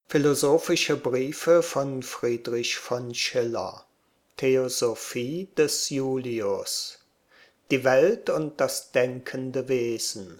Philosophische Briefe von Friedrich von Schiller. Theosophie des Julius. Die Welt und das denkende Wesen.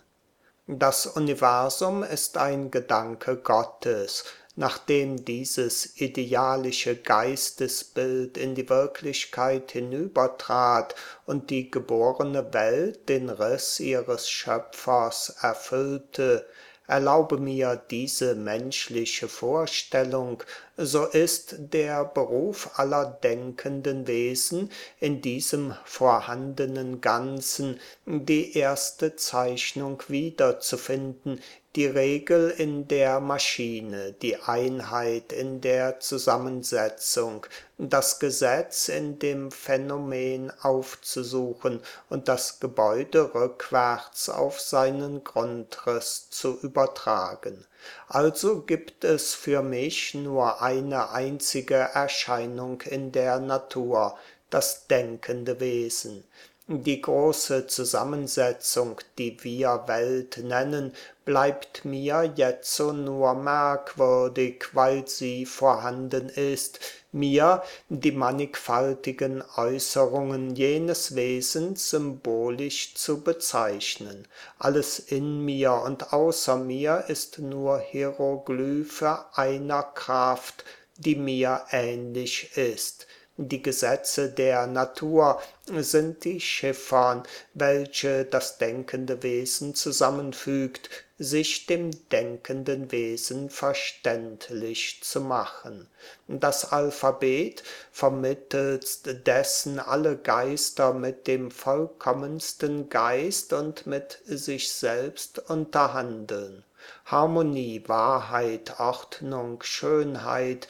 Das Universum ist ein Gedanke Gottes. Nachdem dieses idealische Geistesbild in die Wirklichkeit hinübertrat und die geborene Welt den Riss ihres Schöpfers erfüllte, erlaube mir diese menschliche Vorstellung, so ist der Beruf aller denkenden Wesen in diesem vorhandenen Ganzen die erste Zeichnung wiederzufinden, die Regel in der Maschine, die Einheit in der Zusammensetzung, das Gesetz in dem Phänomen aufzusuchen und das Gebäude rückwärts auf seinen Grundriss zu übertragen. Also gibt es für mich nur eine einzige Erscheinung in der Natur, das denkende Wesen. Die große Zusammensetzung, die wir Welt nennen, bleibt mir jetzo nur merkwürdig, weil sie vorhanden ist, mir die mannigfaltigen Äußerungen jenes Wesens symbolisch zu bezeichnen. Alles in mir und außer mir ist nur Hieroglyphe einer Kraft, die mir ähnlich ist. Die Gesetze der Natur sind die Chiffern, welche das denkende Wesen zusammenfügt, sich dem denkenden Wesen verständlich zu machen. Das Alphabet, vermittelst dessen alle Geister mit dem vollkommensten Geist und mit sich selbst unterhandeln. Harmonie, Wahrheit, Ordnung, Schönheit,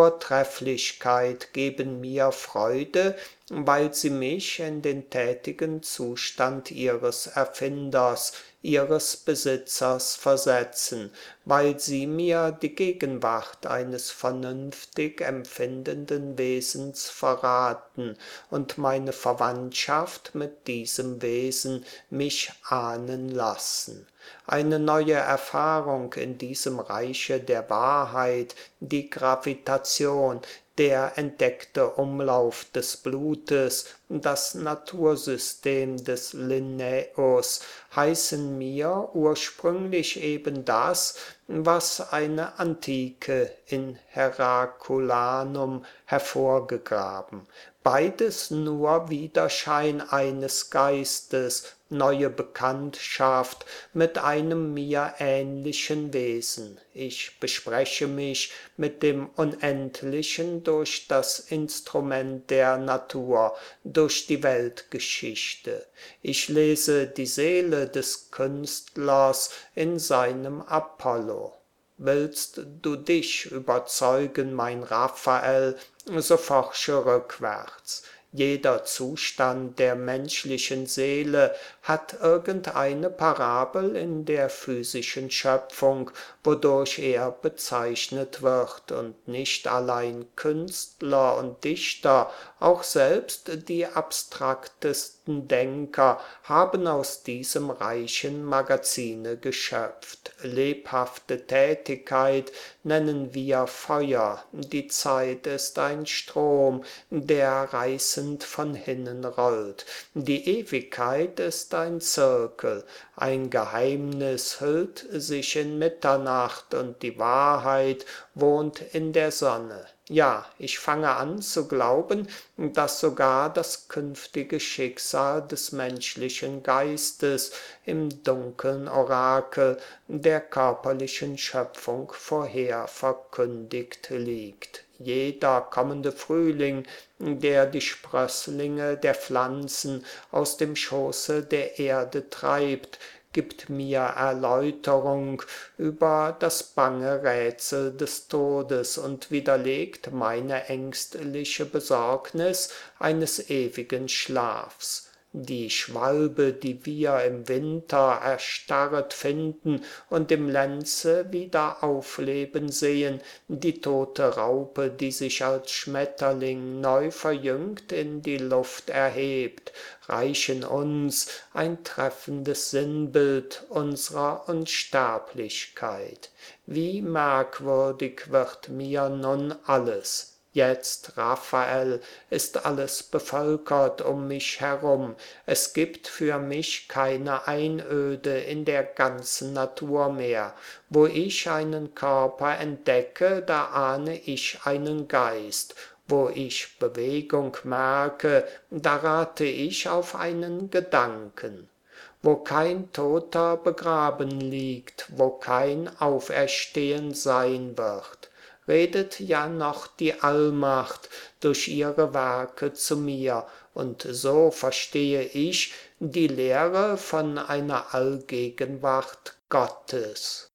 Vortrefflichkeit geben mir Freude, weil sie mich in den tätigen Zustand ihres Erfinders, ihres Besitzers versetzen, weil sie mir die Gegenwart eines vernünftig empfindenden Wesens verraten und meine Verwandtschaft mit diesem Wesen mich ahnen lassen. Eine neue Erfahrung in diesem Reiche der Wahrheit, die Gravitation, der entdeckte Umlauf des Blutes, das Natursystem des Linnaeus, heißen mir ursprünglich eben das, was eine Antike in Heraculanum hervorgegraben. Beides nur Widerschein eines Geistes, neue Bekanntschaft mit einem mir ähnlichen Wesen. Ich bespreche mich mit dem Unendlichen durch das Instrument der Natur, durch die Weltgeschichte. Ich lese die Seele des Künstlers in seinem Apollo. Willst du dich überzeugen, mein Raphael, so forsche rückwärts. Jeder Zustand der menschlichen Seele hat irgendeine Parabel in der physischen Schöpfung, wodurch er bezeichnet wird, und nicht allein Künstler und Dichter, auch selbst die abstraktesten Denker haben aus diesem reichen Magazine geschöpft. Lebhafte Tätigkeit nennen wir Feuer, die Zeit ist ein Strom, der reißend von hinnen rollt. Die Ewigkeit ist ein Zirkel, ein Geheimnis hüllt sich in Mitternacht und die Wahrheit wohnt in der Sonne. Ja, ich fange an zu glauben, dass sogar das künftige Schicksal des menschlichen Geistes im dunkeln Orakel der körperlichen Schöpfung vorher verkündigt liegt. Jeder kommende Frühling, der die Sprösslinge der Pflanzen aus dem Schoße der Erde treibt, gibt mir Erläuterung über das bange Rätsel des Todes und widerlegt meine ängstliche Besorgnis eines ewigen Schlafs. die Schwalbe, die wir im Winter erstarret finden und im Lenze wieder aufleben sehen, die tote Raupe, die sich als Schmetterling neu verjüngt in die Luft erhebt, reichen uns ein treffendes Sinnbild unserer Unsterblichkeit. Wie merkwürdig wird mir nun alles! Jetzt, Raphael, ist alles bevölkert um mich herum. Es gibt für mich keine Einöde in der ganzen Natur mehr. Wo ich einen Körper entdecke, da ahne ich einen Geist. Wo ich Bewegung merke, da rate ich auf einen Gedanken. Wo kein Toter begraben liegt, wo kein Auferstehen sein wird, redet ja noch die Allmacht durch ihre Werke zu mir, und so verstehe ich die Lehre von einer Allgegenwart Gottes.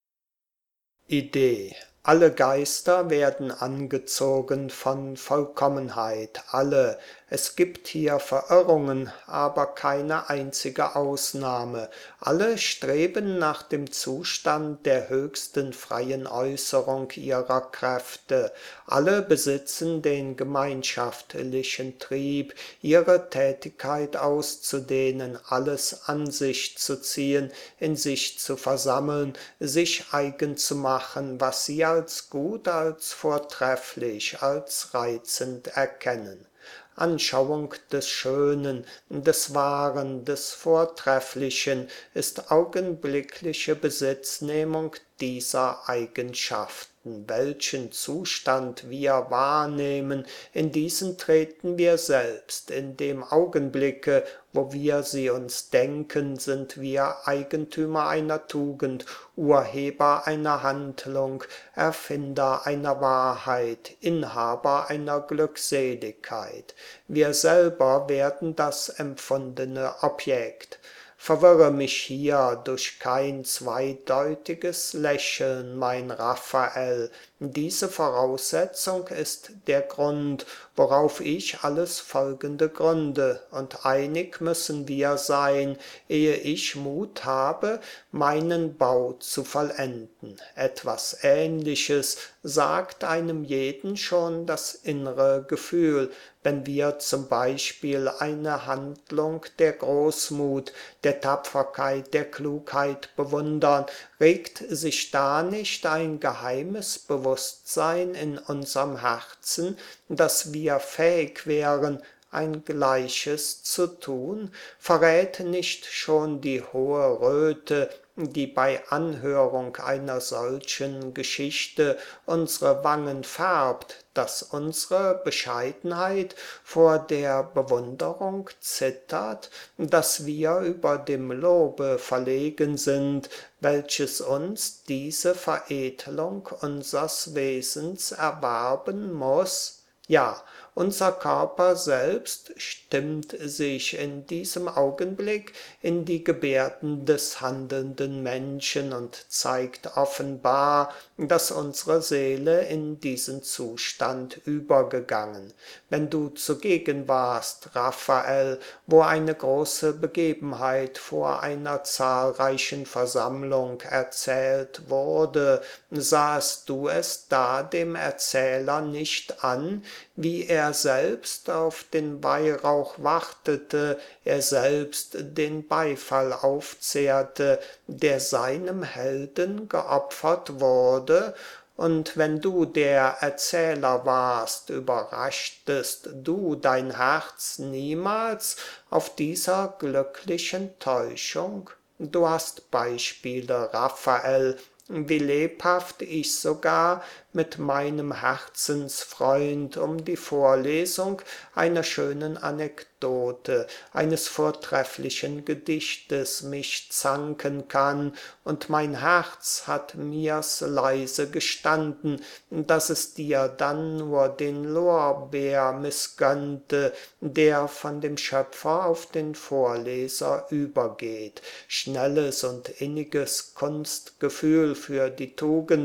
Idee. Alle Geister werden angezogen von Vollkommenheit, alle. Es gibt hier Verirrungen, aber keine einzige Ausnahme. Alle streben nach dem Zustand der höchsten freien Äußerung ihrer Kräfte. Alle besitzen den gemeinschaftlichen Trieb, ihre Tätigkeit auszudehnen, alles an sich zu ziehen, in sich zu versammeln, sich eigen zu machen, was sie als gut, als vortrefflich, als reizend erkennen. Anschauung des Schönen, des Wahren, des Vortrefflichen ist augenblickliche Besitznehmung dieser Eigenschaften. Welchen Zustand wir wahrnehmen, in diesen treten wir selbst. In dem Augenblicke, wo wir sie uns denken, sind wir Eigentümer einer Tugend, Urheber einer Handlung, Erfinder einer Wahrheit, Inhaber einer Glückseligkeit. Wir selber werden das empfundene Objekt. Verwirre mich hier durch kein zweideutiges Lächeln, mein Raphael. Diese Voraussetzung ist der Grund, worauf ich alles Folgende gründe, und einig müssen wir sein, ehe ich Mut habe, meinen Bau zu vollenden. Etwas Ähnliches sagt einem jeden schon das innere Gefühl, wenn wir zum Beispiel eine Handlung der Großmut, der Tapferkeit, der Klugheit bewundern, regt sich da nicht ein geheimes Bewusstsein in unserem Herzen, dass wir fähig wären, ein Gleiches zu tun? Verrät nicht schon die hohe Röte, die bei Anhörung einer solchen Geschichte unsere Wangen färbt, dass unsere Bescheidenheit vor der Bewunderung zittert, dass wir über dem Lobe verlegen sind, welches uns diese Veredelung unsers Wesens erwerben muß? Ja, unser Körper selbst stimmt sich in diesem Augenblick in die Gebärden des handelnden Menschen und zeigt offenbar, dass unsere Seele in diesen Zustand übergegangen. Wenn du zugegen warst, Raphael, wo eine große Begebenheit vor einer zahlreichen Versammlung erzählt wurde, sahst du es da dem Erzähler nicht an, wie er selbst auf den Weihrauch wartete, er selbst den Beifall aufzehrte, der seinem Helden geopfert wurde, und wenn du der Erzähler warst, überraschtest du dein Herz niemals auf dieser glücklichen Täuschung? Du hast Beispiele, Raphael, wie lebhaft ich sogar mit meinem Herzensfreund um die Vorlesung einer schönen Anekdote, eines vortrefflichen Gedichtes mich zanken kann, und mein Herz hat mir's leise gestanden, dass es dir dann nur den Lorbeer missgönnte, der von dem Schöpfer auf den Vorleser übergeht. Schnelles und inniges Kunstgefühl für die Tugend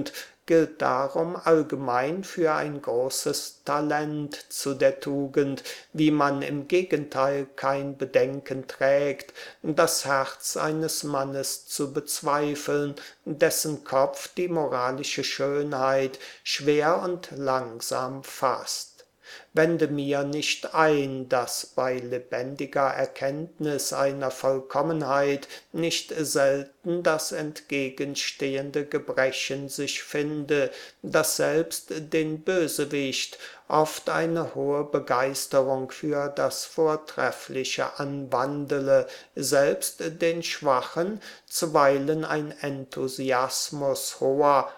gilt darum allgemein für ein großes Talent zu der Tugend, wie man im Gegenteil kein Bedenken trägt, das Herz eines Mannes zu bezweifeln, dessen Kopf die moralische Schönheit schwer und langsam fasst. Wende mir nicht ein, dass bei lebendiger Erkenntnis einer Vollkommenheit nicht selten das entgegenstehende Gebrechen sich finde, das selbst den Bösewicht oft eine hohe Begeisterung für das Vortreffliche anwandele, selbst den Schwachen zuweilen ein Enthusiasmus hoher,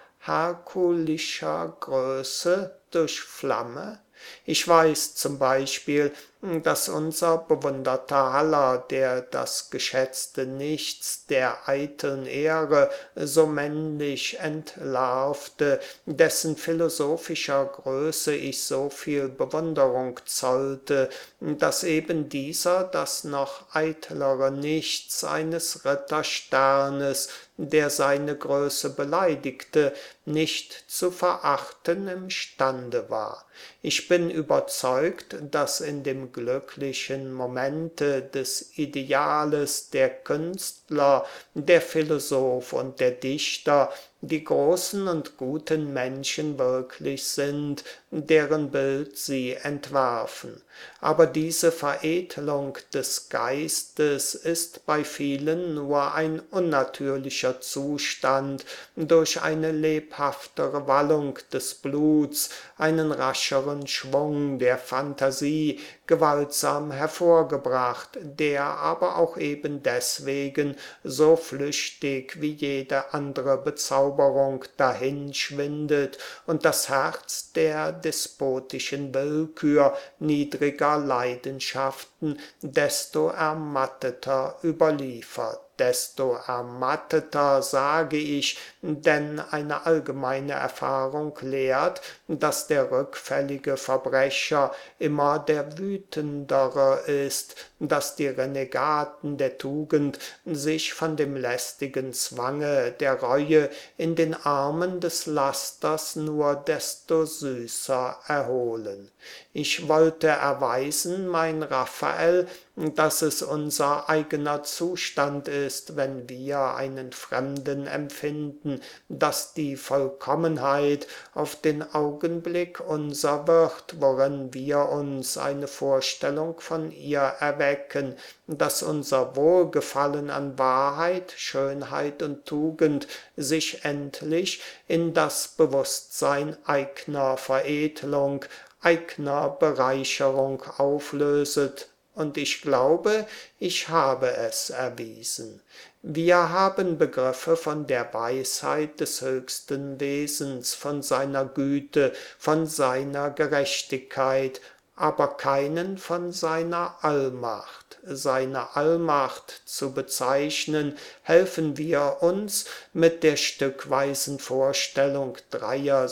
herkulischer Größe durchflamme? Ich weiß zum Beispiel, dass unser bewunderter Haller, der das geschätzte Nichts der eiteln Ehre so männlich entlarvte, dessen philosophischer Größe ich so viel Bewunderung zollte, dass eben dieser das noch eitlere Nichts eines Rittersternes, der seine Größe beleidigte, nicht zu verachten imstande war. Ich bin überzeugt, dass in dem glücklichen Momente des Ideales der Künstler, der Philosoph und der Dichter die großen und guten Menschen wirklich sind, deren Bild sie entwarfen. Aber diese Veredelung des Geistes ist bei vielen nur ein unnatürlicher Zustand durch eine lebhaftere Wallung des Bluts, einen rascheren Schwung der Phantasie, gewaltsam hervorgebracht, der aber auch eben deswegen so flüchtig wie jede andere Bezauberung dahinschwindet und das Herz der despotischen Willkür niedriger Leidenschaften desto ermatteter überliefert. Desto ermatteter, sage ich, denn eine allgemeine Erfahrung lehrt, dass der rückfällige Verbrecher immer der wütendere ist, dass die Renegaten der Tugend sich von dem lästigen Zwange der Reue in den Armen des Lasters nur desto süßer erholen. Ich wollte erweisen, mein Raphael, dass es unser eigener Zustand ist, wenn wir einen Fremden empfinden, dass die Vollkommenheit auf den Augenblick unser wird, worin wir uns eine Vorstellung von ihr erwecken, dass unser Wohlgefallen an Wahrheit, Schönheit und Tugend sich endlich in das Bewusstsein eigener Veredelung, eigener Bereicherung auflöset, und ich glaube, ich habe es erwiesen. Wir haben Begriffe von der Weisheit des höchsten Wesens, von seiner Güte, von seiner Gerechtigkeit, aber keinen von seiner Allmacht. Seine Allmacht zu bezeichnen, helfen wir uns mit der stückweisen Vorstellung dreier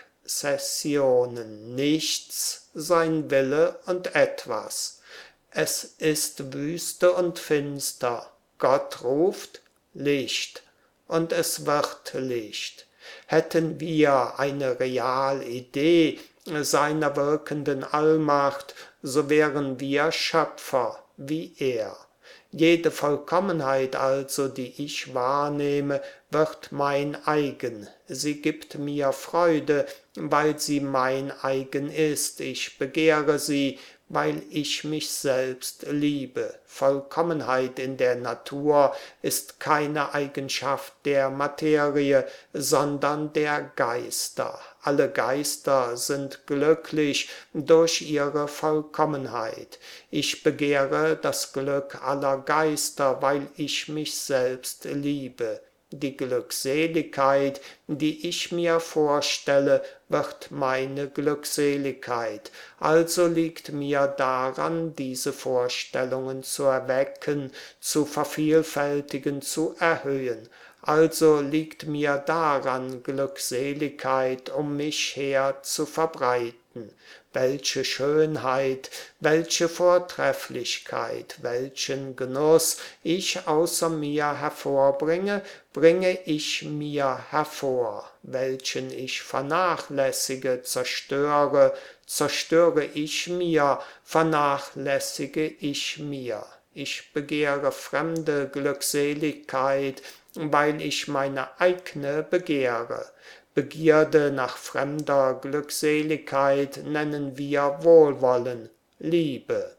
Sukzessionen: Nichts, sein Wille und etwas. Es ist Wüste und finster. Gott ruft Licht, und es wird Licht. Hätten wir eine Realidee seiner wirkenden Allmacht, so wären wir Schöpfer wie er. Jede Vollkommenheit also, die ich wahrnehme, wird mein eigen. Sie gibt mir Freude, weil sie mein eigen ist. Ich begehre sie, weil ich mich selbst liebe. Vollkommenheit in der Natur ist keine Eigenschaft der Materie, sondern der Geister. Alle Geister sind glücklich durch ihre Vollkommenheit. Ich begehre das Glück aller Geister, weil ich mich selbst liebe. Die Glückseligkeit, die ich mir vorstelle, wird meine Glückseligkeit. Also liegt mir daran, diese Vorstellungen zu erwecken, zu vervielfältigen, zu erhöhen. Also liegt mir daran Glückseligkeit um mich her zu verbreiten. Welche Schönheit, welche Vortrefflichkeit, welchen Genuss ich außer mir hervorbringe, bringe ich mir hervor. Welchen ich vernachlässige, zerstöre, zerstöre ich mir, vernachlässige ich mir. Ich begehre fremde Glückseligkeit, weil ich meine eigne begehre. Begierde nach fremder Glückseligkeit nennen wir Wohlwollen, Liebe.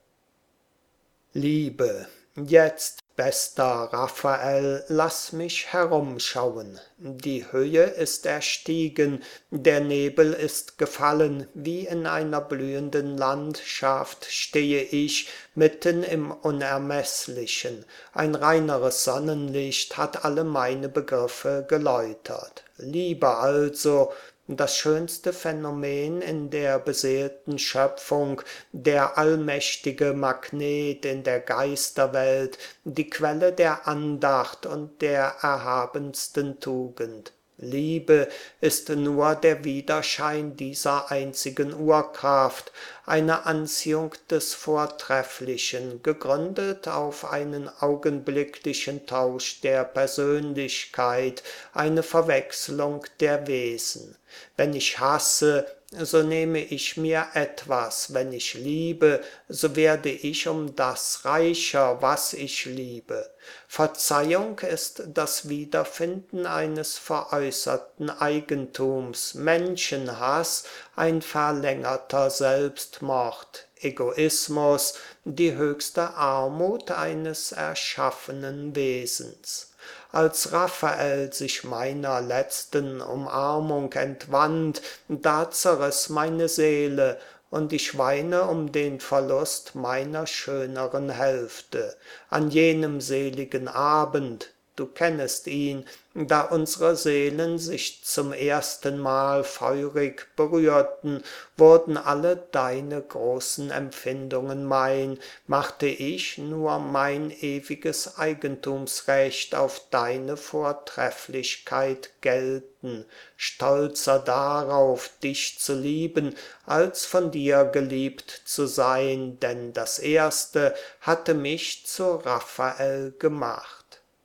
Liebe, jetzt, bester Raphael, lass mich herumschauen. Die Höhe ist erstiegen, der Nebel ist gefallen, wie in einer blühenden Landschaft stehe ich mitten im Unermesslichen. Ein reineres Sonnenlicht hat alle meine Begriffe geläutert. Liebe also, das schönste Phänomen in der beseelten Schöpfung, der allmächtige Magnet in der Geisterwelt, die Quelle der Andacht und der erhabensten Tugend. Liebe ist nur der Widerschein dieser einzigen Urkraft, eine Anziehung des Vortrefflichen, gegründet auf einen augenblicklichen Tausch der Persönlichkeit, eine Verwechslung der Wesen. Wenn ich hasse, so nehme ich mir etwas, wenn ich liebe, so werde ich um das reicher, was ich liebe. Verzeihung ist das Wiederfinden eines veräußerten Eigentums, Menschenhass ein verlängerter Selbstmord, Egoismus die höchste Armut eines erschaffenen Wesens. Als Raphael sich meiner letzten Umarmung entwand, da zerriss meine Seele, und ich weine um den Verlust meiner schöneren Hälfte. An jenem seligen Abend, du kennest ihn, da unsere Seelen sich zum ersten Mal feurig berührten, wurden alle deine großen Empfindungen mein, machte ich nur mein ewiges Eigentumsrecht auf deine Vortrefflichkeit gelten, stolzer darauf, dich zu lieben, als von dir geliebt zu sein, denn das Erste hatte mich zu Raphael gemacht.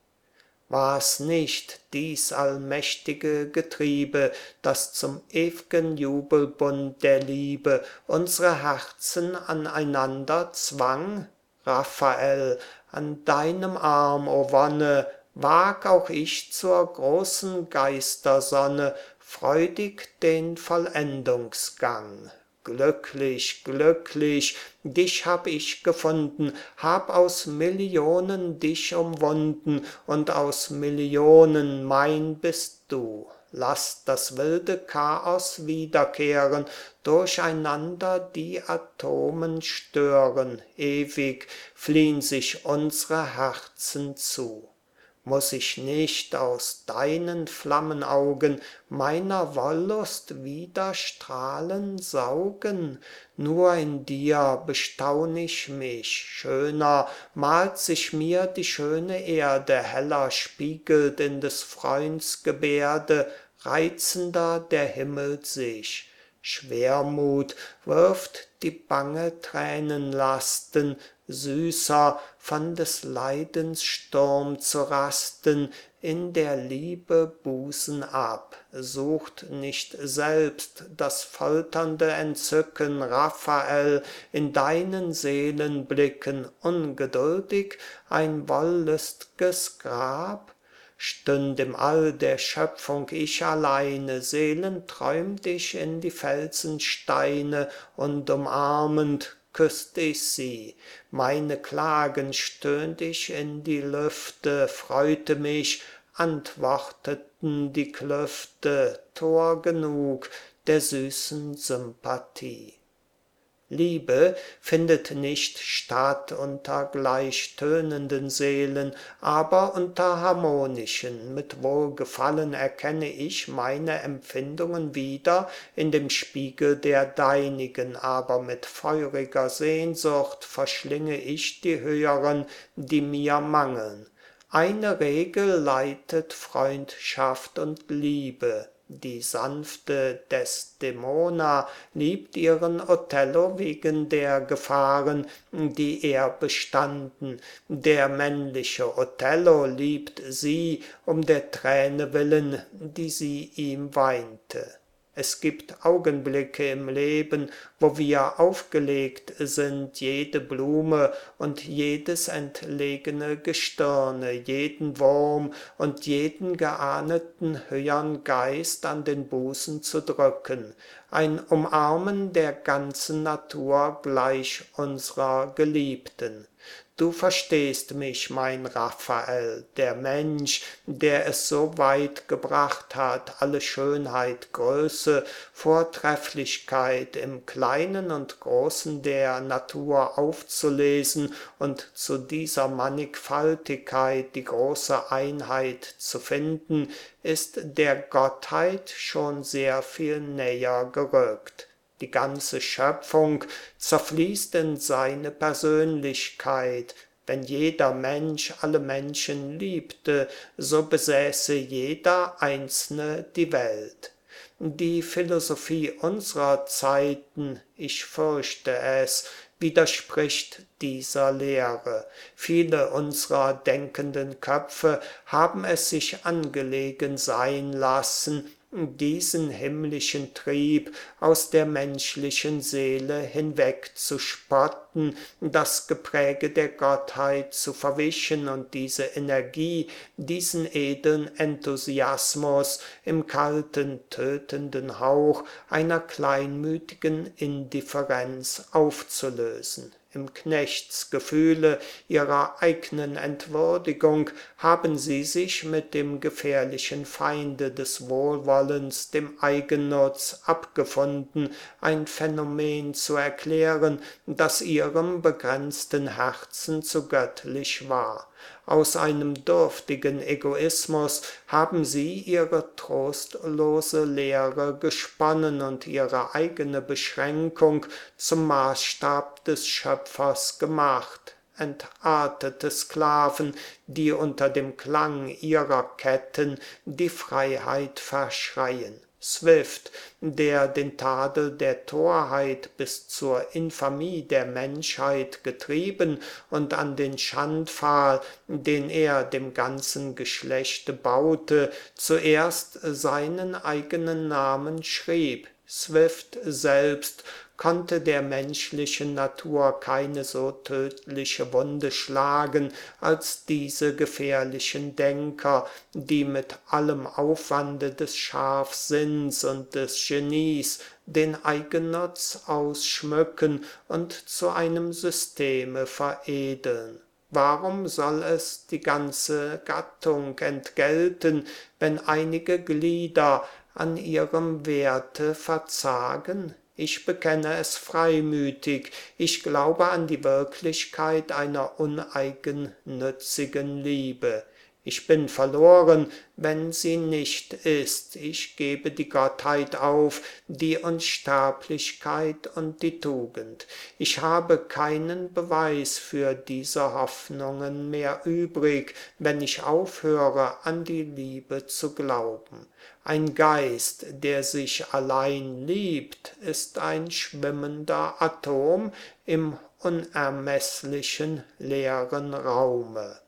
War's nicht dies allmächtige Getriebe, das zum ew'gen Jubelbund der Liebe unsere Herzen aneinander zwang? Raphael, an deinem Arm, o Wonne, wag auch ich zur großen Geistersonne freudig den Vollendungsgang. Glücklich, glücklich, dich hab ich gefunden, hab aus Millionen dich umwunden, und aus Millionen mein bist du. Lass das wilde Chaos wiederkehren, durcheinander die Atomen stören, ewig fliehn sich unsre Herzen zu. Muß ich nicht aus deinen Flammenaugen meiner Wollust wieder Strahlen saugen? Nur in dir bestaun ich mich, schöner malt sich mir die schöne Erde, heller spiegelt in des Freunds Gebärde, reizender der Himmel sich. Schwermut wirft die bange Tränenlasten, süßer von des Leidens Sturm zu rasten, in der Liebe Busen ab, sucht nicht selbst das folternde Entzücken, Raphael, in deinen Seelenblicken ungeduldig ein wollüst'ges Grab? Stünd im All der Schöpfung ich alleine, seelenträumt ich in die Felsensteine, und umarmend küsst ich sie. Meine Klagen stöhnt ich in die Lüfte, freute mich, antworteten die Klüfte, Tor genug der süßen Sympathie. Liebe findet nicht statt unter gleichtönenden Seelen, aber unter harmonischen. Mit Wohlgefallen erkenne ich meine Empfindungen wieder in dem Spiegel der deinigen, aber mit feuriger Sehnsucht verschlinge ich die höheren, die mir mangeln. Eine Regel leitet Freundschaft und Liebe. Die sanfte Desdemona liebt ihren Othello wegen der Gefahren, die er bestanden. Der männliche Othello liebt sie um der Träne willen, die sie ihm weinte. Es gibt Augenblicke im Leben, wo wir aufgelegt sind, jede Blume und jedes entlegene Gestirne, jeden Wurm und jeden geahneten höhern Geist an den Busen zu drücken, ein Umarmen der ganzen Natur gleich unserer Geliebten. Du verstehst mich, mein Raphael, der Mensch, der es so weit gebracht hat, alle Schönheit, Größe, Vortrefflichkeit im Kleinen und Großen der Natur aufzulesen und zu dieser Mannigfaltigkeit die große Einheit zu finden, ist der Gottheit schon sehr viel näher gerückt. Die ganze Schöpfung zerfließt in seine Persönlichkeit. Wenn jeder Mensch alle Menschen liebte, so besäße jeder Einzelne die Welt. Die Philosophie unserer Zeiten, ich fürchte es, widerspricht dieser Lehre. Viele unserer denkenden Köpfe haben es sich angelegen sein lassen, diesen himmlischen Trieb aus der menschlichen Seele hinwegzuspotten, das Gepräge der Gottheit zu verwischen und diese Energie, diesen edlen Enthusiasmus im kalten, tötenden Hauch einer kleinmütigen Indifferenz aufzulösen. Im Knechtsgefühle ihrer eignen Entwürdigung haben sie sich mit dem gefährlichen Feinde des Wohlwollens, dem Eigennutz, abgefunden, ein Phänomen zu erklären, das ihrem begrenzten Herzen zu göttlich war. Aus einem dürftigen Egoismus haben sie ihre trostlose Lehre gesponnen und ihre eigene Beschränkung zum Maßstab des Schöpfers gemacht. Entartete Sklaven, die unter dem Klang ihrer Ketten die Freiheit verschreien. Swift, der den Tadel der Torheit bis zur Infamie der Menschheit getrieben und an den Schandpfahl, den er dem ganzen Geschlechte baute, zuerst seinen eigenen Namen schrieb. Swift selbst konnte der menschlichen Natur keine so tödliche Wunde schlagen als diese gefährlichen Denker, die mit allem Aufwande des Scharfsinns und des Genies den Eigennutz ausschmücken und zu einem Systeme veredeln. Warum soll es die ganze Gattung entgelten, wenn einige Glieder an ihrem Werte verzagen? Ich bekenne es freimütig, ich glaube an die Wirklichkeit einer uneigennützigen Liebe. Ich bin verloren, wenn sie nicht ist. Ich gebe die Gottheit auf, die Unsterblichkeit und die Tugend. Ich habe keinen Beweis für diese Hoffnungen mehr übrig, wenn ich aufhöre, an die Liebe zu glauben. Ein Geist, der sich allein liebt, ist ein schwimmender Atom im unermesslichen leeren Raume.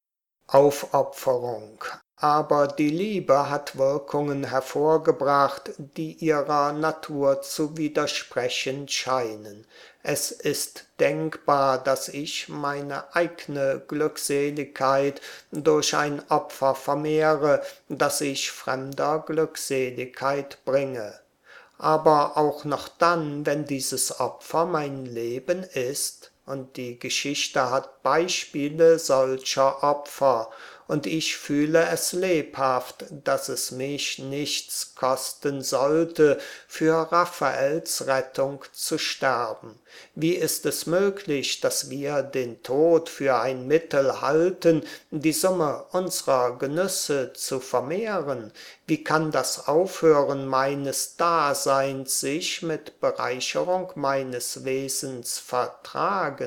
Aufopferung. Aber die Liebe hat Wirkungen hervorgebracht, die ihrer Natur zu widersprechen scheinen. Es ist denkbar, dass ich meine eigne Glückseligkeit durch ein Opfer vermehre, das ich fremder Glückseligkeit bringe. Aber auch noch dann, wenn dieses Opfer mein Leben ist, und die Geschichte hat Beispiele solcher Opfer, und ich fühle es lebhaft, dass es mich nichts kosten sollte, für Raphaels Rettung zu sterben. Wie ist es möglich, dass wir den Tod für ein Mittel halten, die Summe unserer Genüsse zu vermehren? Wie kann das Aufhören meines Daseins sich mit Bereicherung meines Wesens vertragen?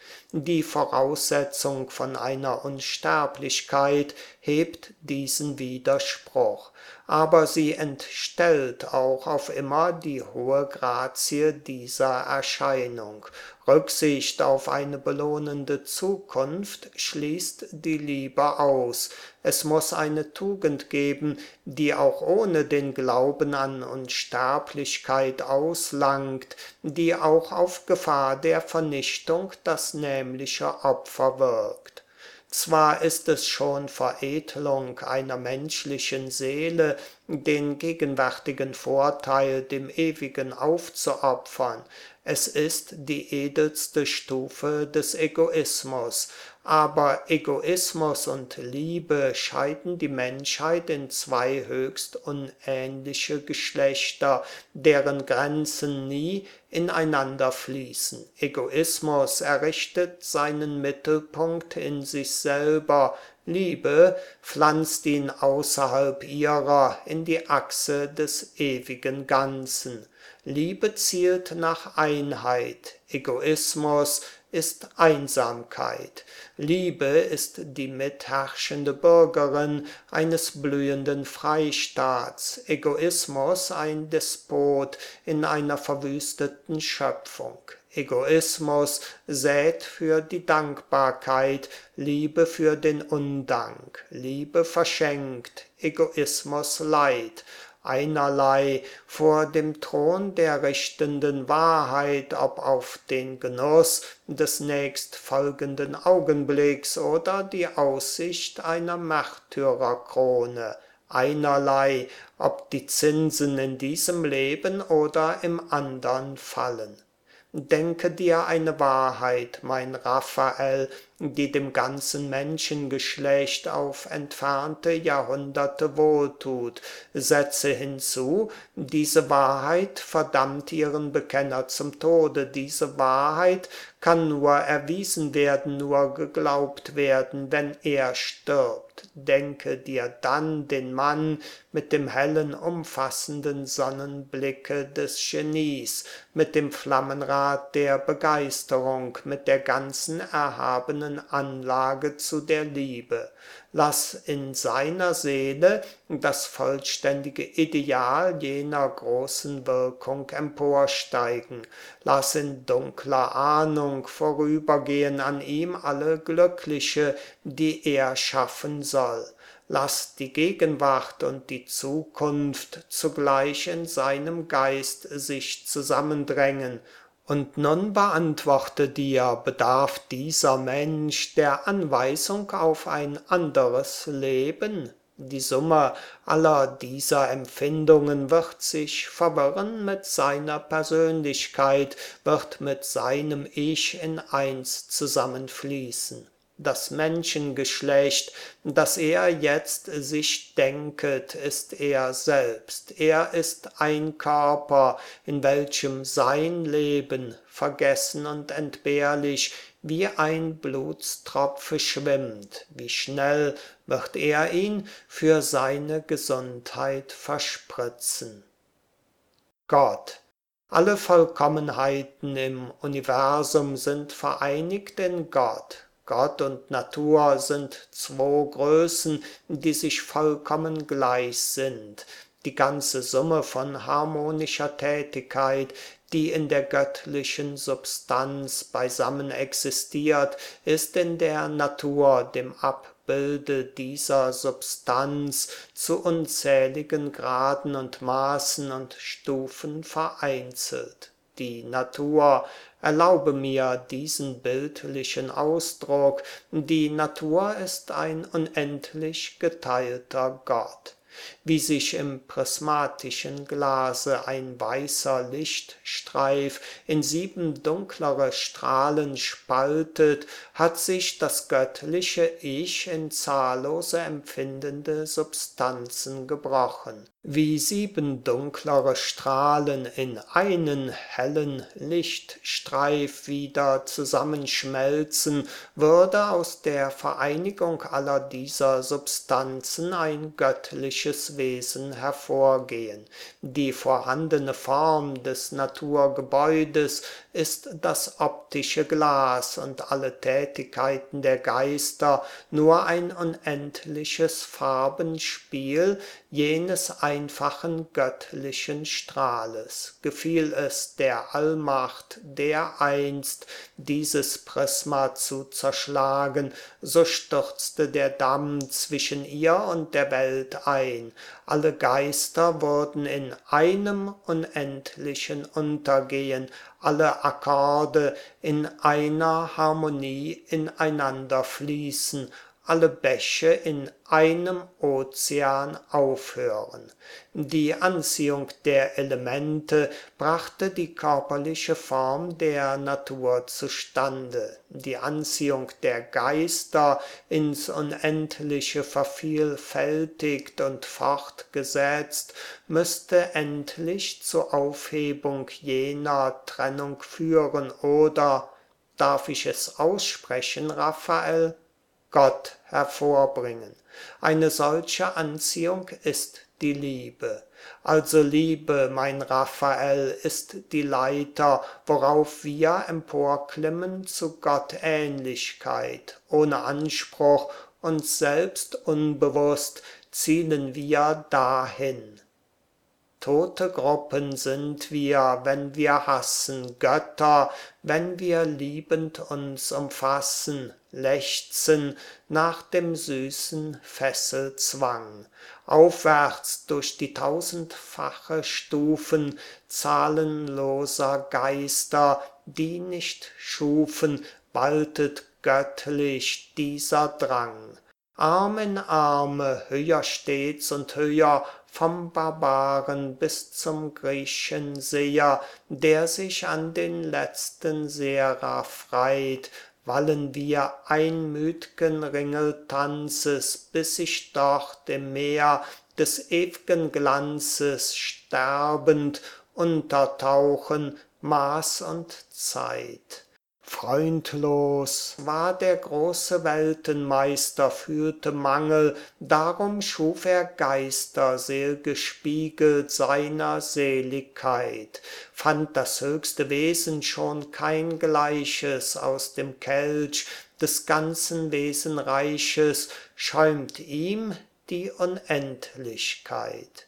Die Voraussetzung von einer Unsterblichkeit hebt diesen Widerspruch, aber sie entstellt auch auf immer die hohe Grazie dieser Erscheinung. Rücksicht auf eine belohnende Zukunft schließt die Liebe aus. Es muss eine Tugend geben, die auch ohne den Glauben an Unsterblichkeit auslangt, die auch auf Gefahr der Vernichtung das nämliche Opfer wirkt. Zwar ist es schon Veredelung einer menschlichen Seele, den gegenwärtigen Vorteil dem Ewigen aufzuopfern, es ist die edelste Stufe des Egoismus, aber Egoismus und Liebe scheiden die Menschheit in zwei höchst unähnliche Geschlechter, deren Grenzen nie ineinander fließen. Egoismus errichtet seinen Mittelpunkt in sich selber, Liebe pflanzt ihn außerhalb ihrer in die Achse des ewigen Ganzen. Liebe zielt nach Einheit, Egoismus ist Einsamkeit. Liebe ist die mitherrschende Bürgerin eines blühenden Freistaats, Egoismus ein Despot in einer verwüsteten Schöpfung. Egoismus sät für die Dankbarkeit, Liebe für den Undank. Liebe verschenkt, Egoismus Leid. Einerlei vor dem Thron der richtenden Wahrheit, ob auf den Genuss des nächstfolgenden Augenblicks oder die Aussicht einer Märtyrerkrone. Einerlei, ob die Zinsen in diesem Leben oder im andern fallen. Denke dir eine Wahrheit, mein Raphael, die dem ganzen Menschengeschlecht auf entfernte Jahrhunderte wohltut. Setze hinzu, diese Wahrheit verdammt ihren Bekenner zum Tode. Diese Wahrheit kann nur erwiesen werden, nur geglaubt werden, wenn er stirbt. Denke dir dann den Mann mit dem hellen, umfassenden Sonnenblicke des Genies, mit dem Flammenrad der Begeisterung, mit der ganzen erhabenen Anlage zu der Liebe. Lass in seiner Seele das vollständige Ideal jener großen Wirkung emporsteigen. Lass in dunkler Ahnung vorübergehen an ihm alle Glückliche, die er schaffen soll. Lass die Gegenwart und die Zukunft zugleich in seinem Geist sich zusammendrängen. Und nun beantworte dir, bedarf dieser Mensch der Anweisung auf ein anderes Leben? Die Summe aller dieser Empfindungen wird sich verwirren mit seiner Persönlichkeit, wird mit seinem Ich in eins zusammenfließen. Das Menschengeschlecht, das er jetzt sich denket, ist er selbst. Er ist ein Körper, in welchem sein Leben, vergessen und entbehrlich, wie ein Blutstropfe schwimmt. Wie schnell wird er ihn für seine Gesundheit verspritzen. Gott. Alle Vollkommenheiten im Universum sind vereinigt in Gott. Gott und Natur sind zwei Größen, die sich vollkommen gleich sind. Die ganze Summe von harmonischer Tätigkeit, die in der göttlichen Substanz beisammen existiert, ist in der Natur, dem Abbilde dieser Substanz, zu unzähligen Graden und Maßen und Stufen vereinzelt. Die Natur, erlaube mir diesen bildlichen Ausdruck, die Natur ist ein unendlich geteilter Gott. Wie sich im prismatischen Glase ein weißer Lichtstreif in 7 dunklere Strahlen spaltet, hat sich das göttliche Ich in zahllose empfindende Substanzen gebrochen. Wie sieben dunklere Strahlen in einen hellen Lichtstreif wieder zusammenschmelzen, würde aus der Vereinigung aller dieser Substanzen ein göttliches Wesen hervorgehen. Die vorhandene Form des Naturgebäudes ist das optische Glas und alle Tätigkeiten der Geister nur ein unendliches Farbenspiel jenes einfachen göttlichen Strahles. Gefiel es der Allmacht dereinst, dieses Prisma zu zerschlagen, so stürzte der Damm zwischen ihr und der Welt ein. Alle Geister würden in einem unendlichen Untergehen, alle Akkorde in einer Harmonie ineinander fließen, alle Bäche in einem Ozean aufhören. Die Anziehung der Elemente brachte die körperliche Form der Natur zustande. Die Anziehung der Geister ins Unendliche vervielfältigt und fortgesetzt, müsste endlich zur Aufhebung jener Trennung führen oder, darf ich es aussprechen, Raphael, Gott hervorbringen. Eine solche Anziehung ist die Liebe. Also Liebe, mein Raphael, ist die Leiter, worauf wir emporklimmen zu Gottähnlichkeit. Ohne Anspruch, uns selbst unbewusst, zielen wir dahin. Tote Gruppen sind wir, wenn wir hassen, Götter, wenn wir liebend uns umfassen, lechzen nach dem süßen Fesselzwang. Aufwärts durch die tausendfache Stufen zahlenloser Geister, die nicht schufen, waltet göttlich dieser Drang. Arm in Arme, höher stets und höher, vom Barbaren bis zum Griechenseher, der sich an den letzten Seraph reiht, wallen wir einmüt'gen Ringeltanzes, bis sich dort im Meer des ew'gen Glanzes sterbend untertauchen Maß und Zeit. Freundlos war der große Weltenmeister, fühlte Mangel, darum schuf er Geister, sel'ge Spiegel seiner Seligkeit, fand das höchste Wesen schon kein Gleiches, aus dem Kelch des ganzen Wesenreiches schäumt ihm die Unendlichkeit.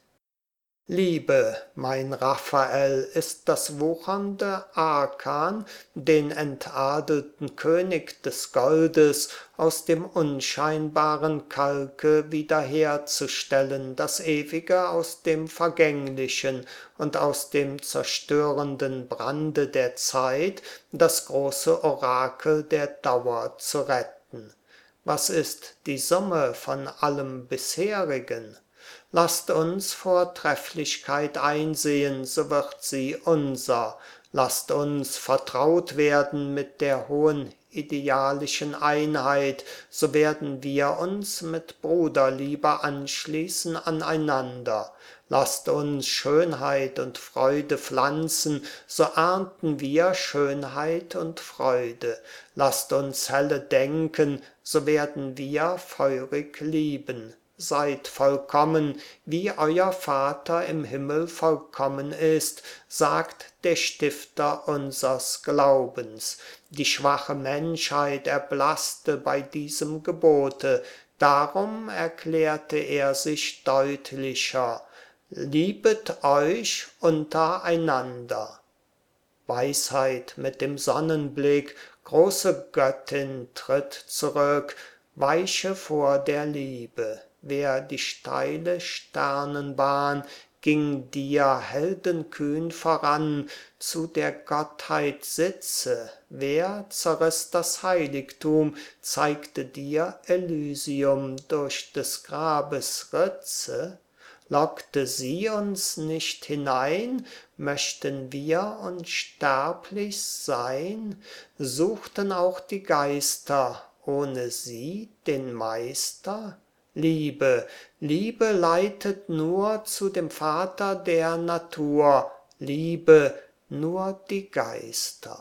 Liebe, mein Raphael, ist das wuchernde Arkan, den entadelten König des Goldes aus dem unscheinbaren Kalke wiederherzustellen, das Ewige aus dem Vergänglichen und aus dem zerstörenden Brande der Zeit das große Orakel der Dauer zu retten. Was ist die Summe von allem Bisherigen? Lasst uns Vortrefflichkeit einsehen, so wird sie unser. Lasst uns vertraut werden mit der hohen idealischen Einheit, so werden wir uns mit Bruderliebe anschließen aneinander. Lasst uns Schönheit und Freude pflanzen, so ernten wir Schönheit und Freude. Lasst uns helle denken, so werden wir feurig lieben. Seid vollkommen, wie euer Vater im Himmel vollkommen ist, sagt der Stifter unsers Glaubens. Die schwache Menschheit erblaßte bei diesem Gebote, darum erklärte er sich deutlicher: Liebet euch untereinander. Weisheit mit dem Sonnenblick, große Göttin, tritt zurück, weiche vor der Liebe. Wer die steile Sternenbahn ging dir heldenkühn voran, zu der Gottheit Sitze? Wer zerriss das Heiligtum, zeigte dir Elysium durch des Grabes Ritze? Lockte sie uns nicht hinein, möchten wir unsterblich sein? Suchten auch die Geister ohne sie den Meister? Liebe, Liebe leitet nur zu dem Vater der Natur, Liebe nur die Geister.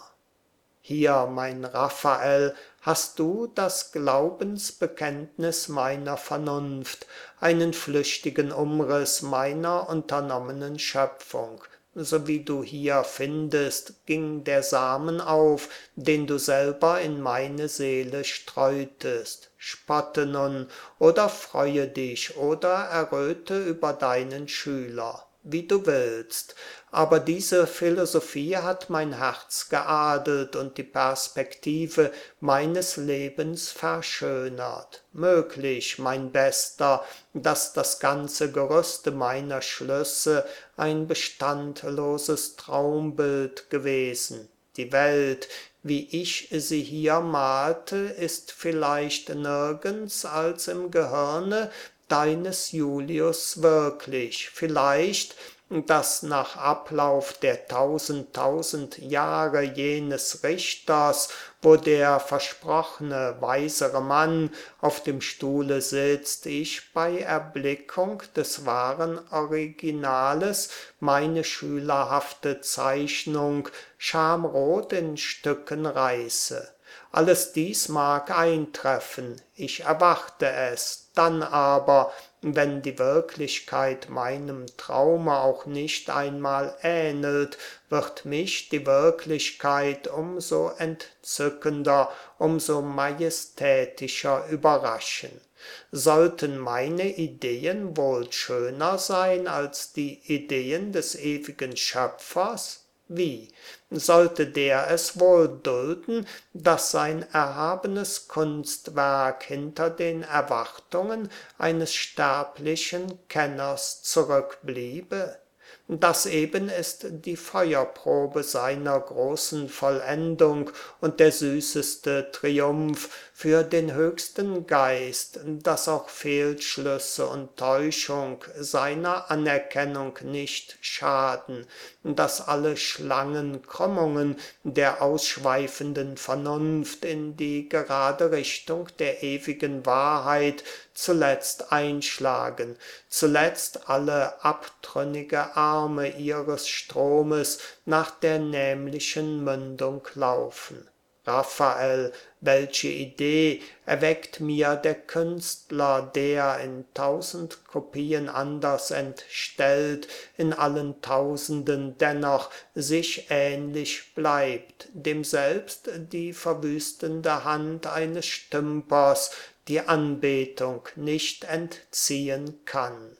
Hier, mein Raphael, hast du das Glaubensbekenntnis meiner Vernunft, einen flüchtigen Umriss meiner unternommenen Schöpfung. So wie du hier findest, ging der Samen auf, den du selber in meine Seele streutest. Spotte nun oder freue dich oder erröte über deinen Schüler, wie du willst. Aber diese Philosophie hat mein Herz geadelt und die Perspektive meines Lebens verschönert. Möglich, mein Bester, dass das ganze Gerüste meiner Schlüsse ein bestandloses Traumbild gewesen. Die Welt, wie ich sie hier malte, ist vielleicht nirgends als im Gehirne deines Julius wirklich. Vielleicht, dass nach Ablauf der tausend Jahre jenes Richters, wo der versprochene weisere Mann auf dem Stuhle sitzt, ich bei Erblickung des wahren Originales meine schülerhafte Zeichnung schamrot in Stücken reiße. Alles dies mag eintreffen, ich erwarte es, dann aber, wenn die Wirklichkeit meinem Traume auch nicht einmal ähnelt, wird mich die Wirklichkeit umso entzückender, umso majestätischer überraschen. Sollten meine Ideen wohl schöner sein als die Ideen des ewigen Schöpfers? Wie? Sollte der es wohl dulden, dass sein erhabenes Kunstwerk hinter den Erwartungen eines sterblichen Kenners zurückbliebe? Das eben ist die Feuerprobe seiner großen Vollendung und der süßeste Triumph für den höchsten Geist, dass auch Fehlschlüsse und Täuschung seiner Anerkennung nicht schaden, dass alle Schlangenkrümmungen der ausschweifenden Vernunft in die gerade Richtung der ewigen Wahrheit zuletzt einschlagen, zuletzt alle abtrünnige Arme ihres Stromes nach der nämlichen Mündung laufen. Raphael, welche Idee erweckt mir der Künstler, der in 1000 Kopien anders entstellt, in allen Tausenden dennoch sich ähnlich bleibt, dem selbst die verwüstende Hand eines Stümpers die Anbetung nicht entziehen kann.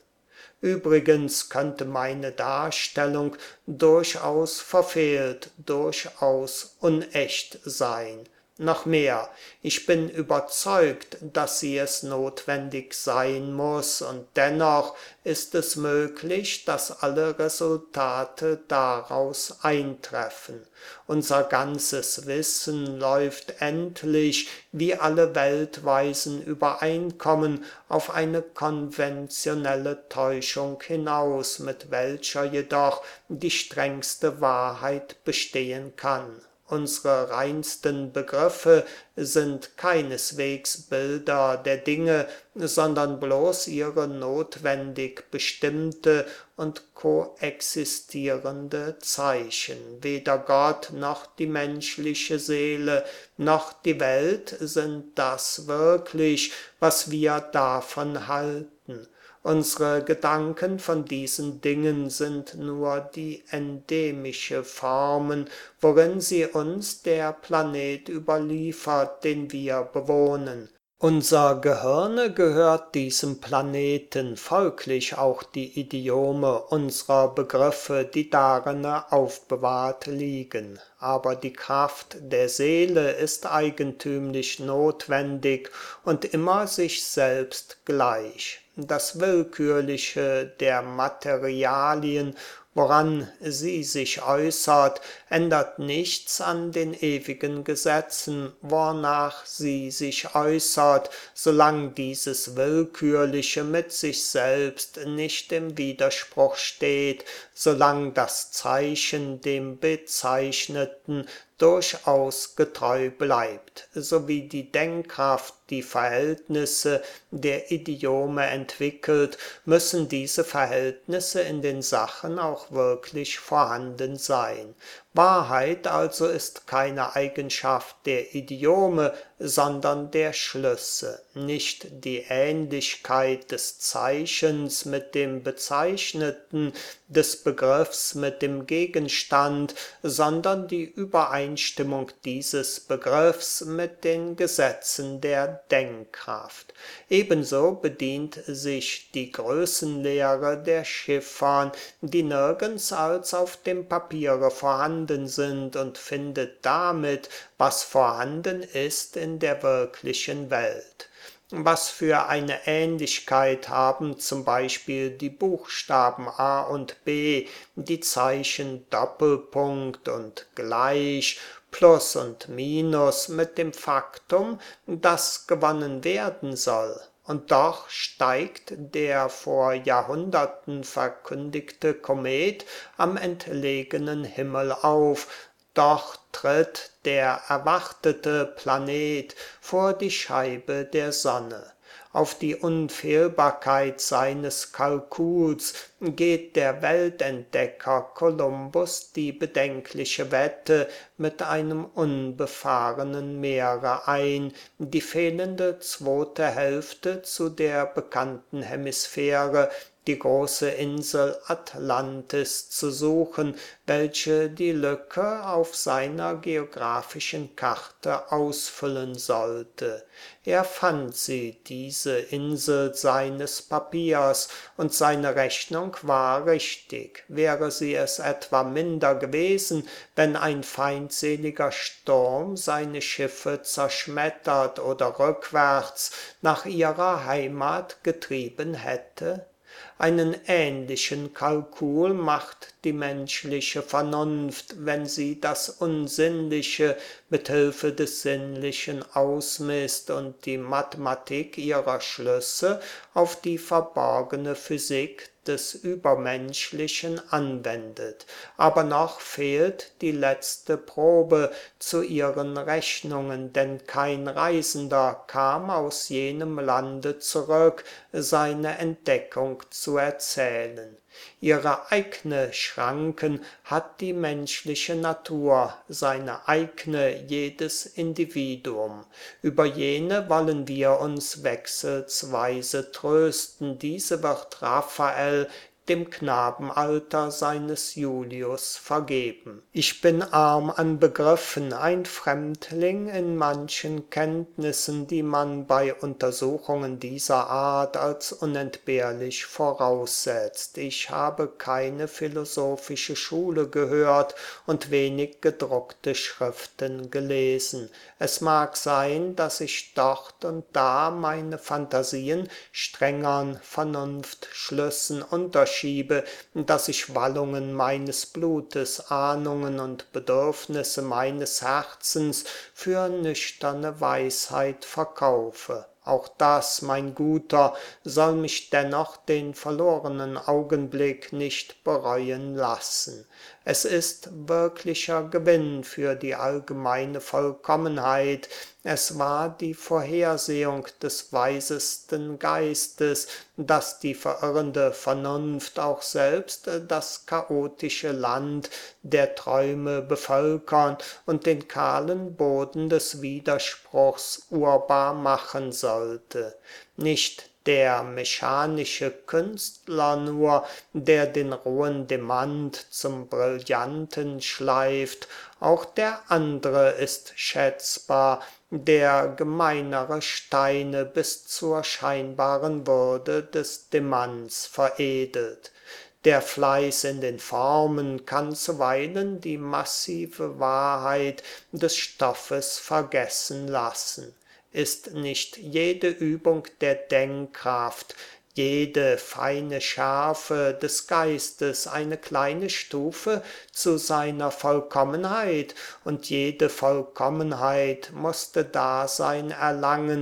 Übrigens könnte meine Darstellung durchaus verfehlt, durchaus unecht sein. Noch mehr, ich bin überzeugt, dass sie es notwendig sein muss, und dennoch ist es möglich, dass alle Resultate daraus eintreffen. Unser ganzes Wissen läuft endlich, wie alle weltweisen Übereinkommen, auf eine konventionelle Täuschung hinaus, mit welcher jedoch die strengste Wahrheit bestehen kann. Unsere reinsten Begriffe sind keineswegs Bilder der Dinge, sondern bloß ihre notwendig bestimmte und koexistierende Zeichen. Weder Gott noch die menschliche Seele noch die Welt sind das wirklich, was wir davon halten. Unsere Gedanken von diesen Dingen sind nur die endemische Formen, worin sie uns der Planet überliefert, den wir bewohnen. Unser Gehirn gehört diesem Planeten, folglich auch die Idiome unserer Begriffe, die darin aufbewahrt liegen. Aber die Kraft der Seele ist eigentümlich notwendig und immer sich selbst gleich. Das Willkürliche der Materialien, woran sie sich äußert, ändert nichts an den ewigen Gesetzen, wornach sie sich äußert, solang dieses Willkürliche mit sich selbst nicht im Widerspruch steht, solang das Zeichen dem Bezeichneten durchaus getreu bleibt, so wie die Denkkraft die Verhältnisse der Idiome entwickelt, müssen diese Verhältnisse in den Sachen auch wirklich vorhanden sein. Wahrheit also ist keine Eigenschaft der Idiome, sondern der Schlüsse, nicht die Ähnlichkeit des Zeichens mit dem Bezeichneten, des Begriffs mit dem Gegenstand, sondern die Übereinstimmung dieses Begriffs mit den Gesetzen der Denkkraft. Ebenso bedient sich die Größenlehre der Chiffern, die nirgends als auf dem Papiere vorhanden sind, und findet damit, was vorhanden ist, in der wirklichen Welt. Was für eine Ähnlichkeit haben zum Beispiel die Buchstaben A und B, die Zeichen Doppelpunkt und Gleich, Plus und Minus mit dem Faktum, das gewonnen werden soll. Und doch steigt der vor Jahrhunderten verkündigte Komet am entlegenen Himmel auf, doch tritt der erwartete Planet vor die Scheibe der Sonne. Auf die Unfehlbarkeit seines Kalkuls geht der Weltentdecker Kolumbus die bedenkliche Wette mit einem unbefahrenen Meere ein, die fehlende zweite Hälfte zu der bekannten Hemisphäre, die große Insel Atlantis, zu suchen, welche die Lücke auf seiner geographischen Karte ausfüllen sollte. Er fand sie, diese Insel seines Papiers, und seine Rechnung war richtig. Wäre sie es etwa minder gewesen, wenn ein feindseliger Sturm seine Schiffe zerschmettert oder rückwärts nach ihrer Heimat getrieben hätte? Einen ähnlichen Kalkul macht die menschliche Vernunft, wenn sie das Unsinnliche mit Hilfe des Sinnlichen ausmisst und die Mathematik ihrer Schlüsse auf die verborgene Physik des Übermenschlichen anwendet. Aber noch fehlt die letzte Probe zu ihren Rechnungen, denn kein Reisender kam aus jenem Lande zurück, seine Entdeckung zu erzählen. Ihre eigene Schranken hat die menschliche Natur, seine eigene jedes Individuum. Über jene wollen wir uns wechselsweise trösten. Diese wird Raphael dem Knabenalter seines Julius vergeben. Ich bin arm an Begriffen, ein Fremdling in manchen Kenntnissen, die man bei Untersuchungen dieser Art als unentbehrlich voraussetzt. Ich habe keine philosophische Schule gehört und wenig gedruckte Schriften gelesen. Es mag sein, dass ich dort und da meine Phantasien strengern Vernunftschlüssen unterschiebe, dass ich Wallungen meines Blutes, Ahnungen und Bedürfnisse meines Herzens für nüchterne Weisheit verkaufe. Auch das, mein Guter, soll mich dennoch den verlorenen Augenblick nicht bereuen lassen. Es ist wirklicher Gewinn für die allgemeine Vollkommenheit. Es war die Vorhersehung des weisesten Geistes, dass die verirrende Vernunft auch selbst das chaotische Land der Träume bevölkern und den kahlen Boden des Widerspruchs urbar machen sollte. Nicht der mechanische Künstler nur, der den rohen Demant zum Brillanten schleift, auch der andere ist schätzbar, der gemeinere Steine bis zur scheinbaren Würde des Demants veredelt. Der Fleiß in den Formen kann zuweilen die massive Wahrheit des Stoffes vergessen lassen. Ist nicht jede Übung der Denkkraft, jede feine Schärfe des Geistes eine kleine Stufe zu seiner Vollkommenheit, und jede Vollkommenheit musste Dasein erlangen,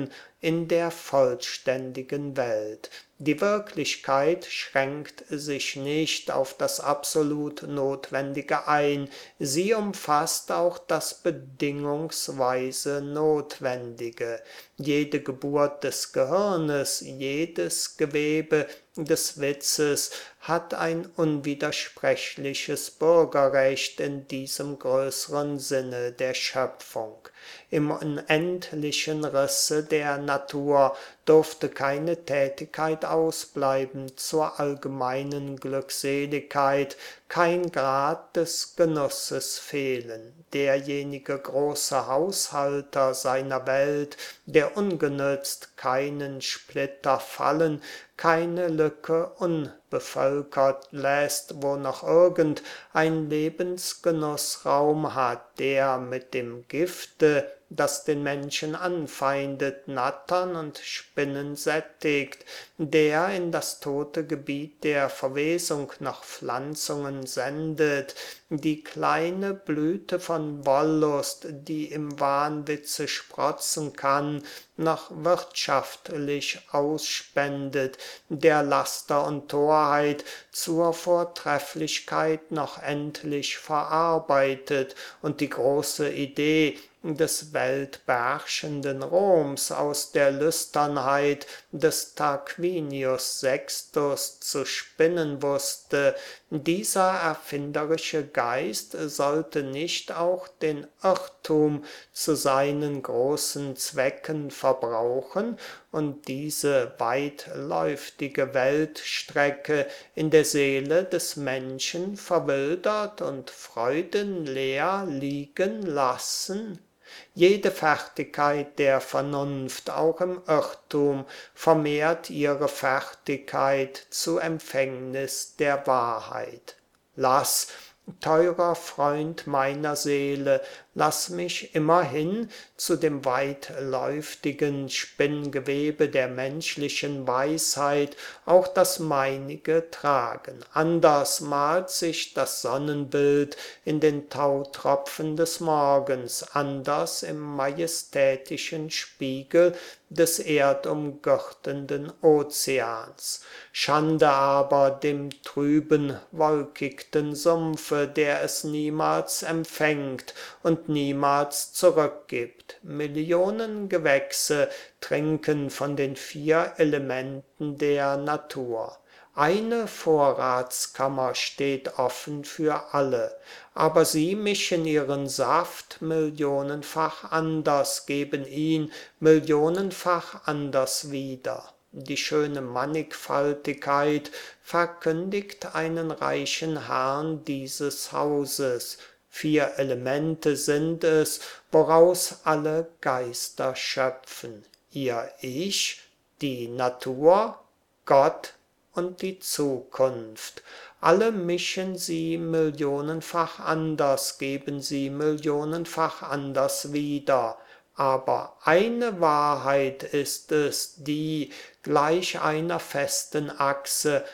in der vollständigen Welt. Die Wirklichkeit schränkt sich nicht auf das absolut Notwendige ein, sie umfasst auch das bedingungsweise Notwendige. Jede Geburt des Gehirnes, jedes Gewebe des Witzes hat ein unwidersprechliches Bürgerrecht in diesem größeren Sinne der Schöpfung. Im unendlichen Risse der Natur durfte keine Tätigkeit ausbleiben zur allgemeinen Glückseligkeit, kein Grad des Genusses fehlen. Derjenige große Haushalter seiner Welt, der ungenützt keinen Splitter fallen, keine Lücke unbevölkert lässt, wo noch irgend ein Lebensgenuss Raum hat, der mit dem Gifte, das den Menschen anfeindet, Nattern und Spinnen sättigt, der in das tote Gebiet der Verwesung noch Pflanzungen sendet, die kleine Blüte von Wollust, die im Wahnwitze sprotzen kann, noch wirtschaftlich ausspendet, der Laster und Torheit zur Vortrefflichkeit noch endlich verarbeitet und die große Idee des weltbeherrschenden Roms aus der Lüsternheit des Tarquinius Sextus zu spinnen wusste, dieser erfinderische Geist sollte nicht auch den Irrtum zu seinen großen Zwecken verbrauchen und diese weitläuftige Weltstrecke in der Seele des Menschen verwildert und freudenleer liegen lassen? Jede Fertigkeit der Vernunft, auch im Irrtum, vermehrt ihre Fertigkeit zu Empfängnis der Wahrheit. Lass, teurer Freund meiner Seele, lass mich immerhin zu dem weitläuftigen Spinngewebe der menschlichen Weisheit auch das meinige tragen. Anders malt sich das Sonnenbild in den Tautropfen des Morgens, anders im majestätischen Spiegel des erdumgürtenden Ozeans. Schande aber dem trüben, wolkigten Sumpfe, der es niemals empfängt und niemals zurückgibt. Millionen Gewächse trinken von den 4 Elementen der Natur. Eine Vorratskammer steht offen für alle, aber sie mischen ihren Saft millionenfach anders, geben ihn millionenfach anders wieder. Die schöne Mannigfaltigkeit verkündigt einen reichen Herrn dieses Hauses. 4 Elemente sind es, woraus alle Geister schöpfen. Ihr Ich, die Natur, Gott und die Zukunft. Alle mischen sie millionenfach anders, geben sie millionenfach anders wieder. Aber eine Wahrheit ist es, die gleich einer festen Achse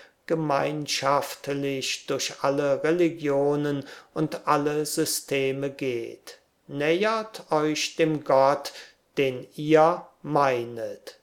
gemeinschaftlich durch alle Religionen und alle Systeme geht. Nähert euch dem Gott, den ihr meinet.